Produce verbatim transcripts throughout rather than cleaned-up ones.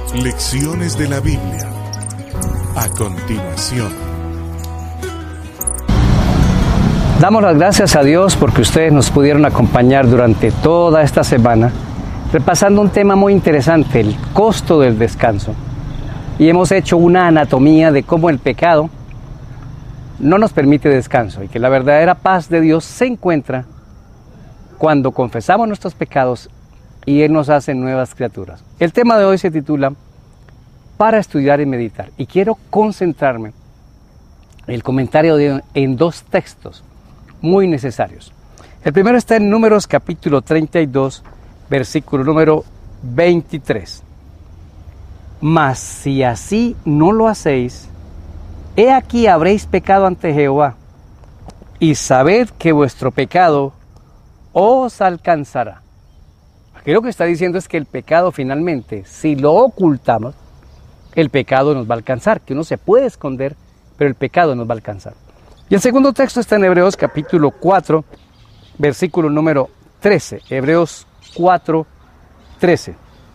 Lecciones de la Biblia. A continuación. Damos las gracias a Dios porque ustedes nos pudieron acompañar durante toda esta semana, repasando un tema muy interesante, el costo del descanso. Y hemos hecho una anatomía de cómo el pecado no nos permite descanso y que la verdadera paz de Dios se encuentra cuando confesamos nuestros pecados y Él nos hace nuevas criaturas. El tema de hoy se titula Para estudiar y meditar. Y quiero concentrarme el comentario de, en dos textos muy necesarios. El primero está en Números capítulo treinta y dos, versículo número veintitrés. Mas si así no lo hacéis, he aquí habréis pecado ante Jehová, y sabed que vuestro pecado os alcanzará. Aquí lo que está diciendo es que el pecado finalmente, si lo ocultamos, el pecado nos va a alcanzar, que uno se puede esconder, pero el pecado nos va a alcanzar. Y el segundo texto está en Hebreos capítulo cuatro, versículo número trece. Hebreos cuatro, trece.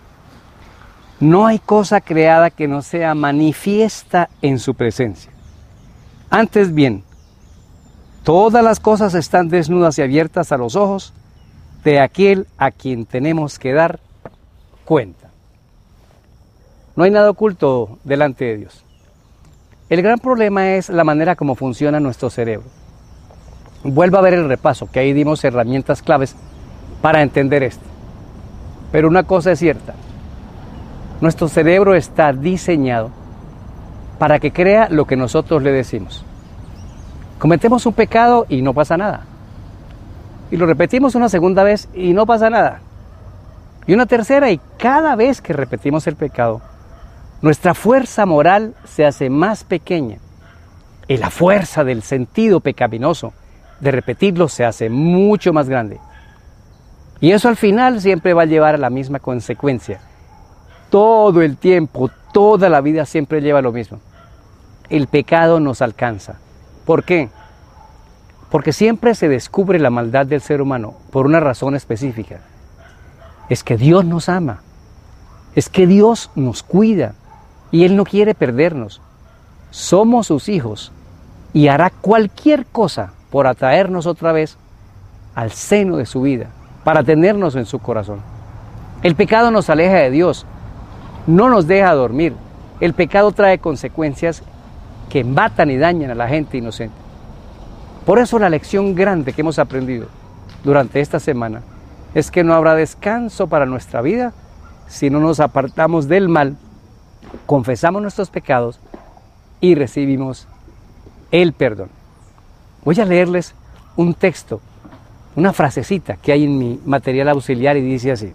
No hay cosa creada que no sea manifiesta en su presencia. Antes bien, todas las cosas están desnudas y abiertas a los ojos de aquel a quien tenemos que dar cuenta. No hay nada oculto delante de Dios. El gran problema es la manera como funciona nuestro cerebro. Vuelvo a ver el repaso, que ahí dimos herramientas claves para entender esto. Pero una cosa es cierta, nuestro cerebro está diseñado para que crea lo que nosotros le decimos. Cometemos un pecado y no pasa nada. Y lo repetimos una segunda vez y no pasa nada. Y una tercera, y cada vez que repetimos el pecado, nuestra fuerza moral se hace más pequeña. Y la fuerza del sentido pecaminoso de repetirlo se hace mucho más grande. Y eso al final siempre va a llevar a la misma consecuencia. Todo el tiempo, toda la vida siempre lleva lo mismo. El pecado nos alcanza. ¿Por qué? Porque siempre se descubre la maldad del ser humano por una razón específica. Es que Dios nos ama. Es que Dios nos cuida. Y Él no quiere perdernos. Somos sus hijos. Y hará cualquier cosa por atraernos otra vez al seno de su vida, para tenernos en su corazón. El pecado nos aleja de Dios. No nos deja dormir. El pecado trae consecuencias que matan y dañan a la gente inocente. Por eso la lección grande que hemos aprendido durante esta semana es que no habrá descanso para nuestra vida si no nos apartamos del mal, confesamos nuestros pecados y recibimos el perdón. Voy a leerles un texto, una frasecita que hay en mi material auxiliar y dice así: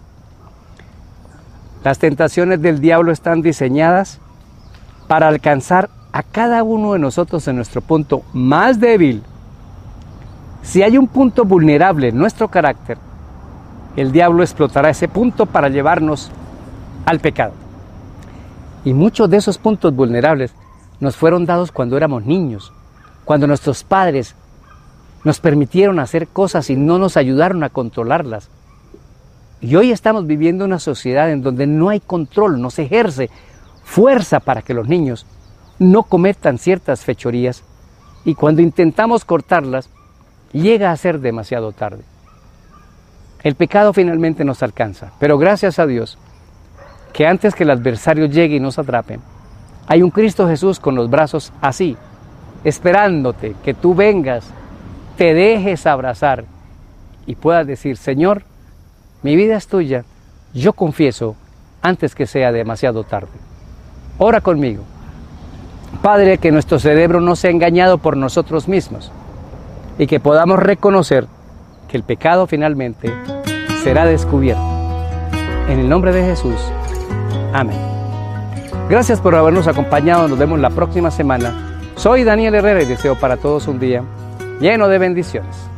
las tentaciones del diablo están diseñadas para alcanzar a cada uno de nosotros en nuestro punto más débil. Si hay un punto vulnerable en nuestro carácter, el diablo explotará ese punto para llevarnos al pecado. Y muchos de esos puntos vulnerables nos fueron dados cuando éramos niños, cuando nuestros padres nos permitieron hacer cosas y no nos ayudaron a controlarlas. Y hoy estamos viviendo una sociedad en donde no hay control, no se ejerce fuerza para que los niños no cometan ciertas fechorías, y cuando intentamos cortarlas, llega a ser demasiado tarde. El pecado finalmente nos alcanza, pero gracias a Dios, que antes que el adversario llegue y nos atrape, hay un Cristo Jesús con los brazos así, esperándote que tú vengas, te dejes abrazar y puedas decir: Señor, mi vida es tuya, yo confieso antes que sea demasiado tarde. Ora conmigo. Padre, que nuestro cerebro no sea engañado por nosotros mismos y que podamos reconocer que el pecado finalmente será descubierto. En el nombre de Jesús. Amén. Gracias por habernos acompañado. Nos vemos la próxima semana. Soy Daniel Herrera y deseo para todos un día lleno de bendiciones.